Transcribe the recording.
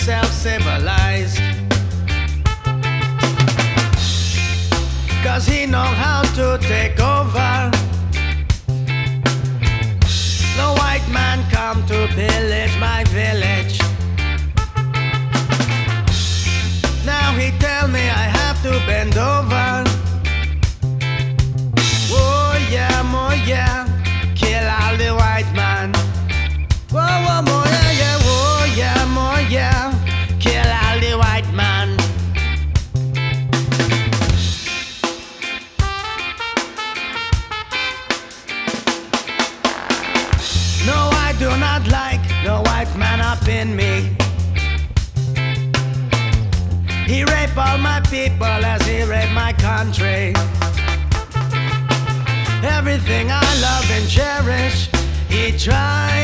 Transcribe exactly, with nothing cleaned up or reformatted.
himself civilized, 'cause he know how to take over. The white man come to pillage my village. Now he tell me I have to bend over. Oh yeah, mo yeah, kill all the white man. Whoa, whoa, mo yeah, yeah, oh yeah, mo yeah, kill all the white man. No, I do not like the white man up in me. He raped all my people as he raped my country. Everything I love and cherish, he tried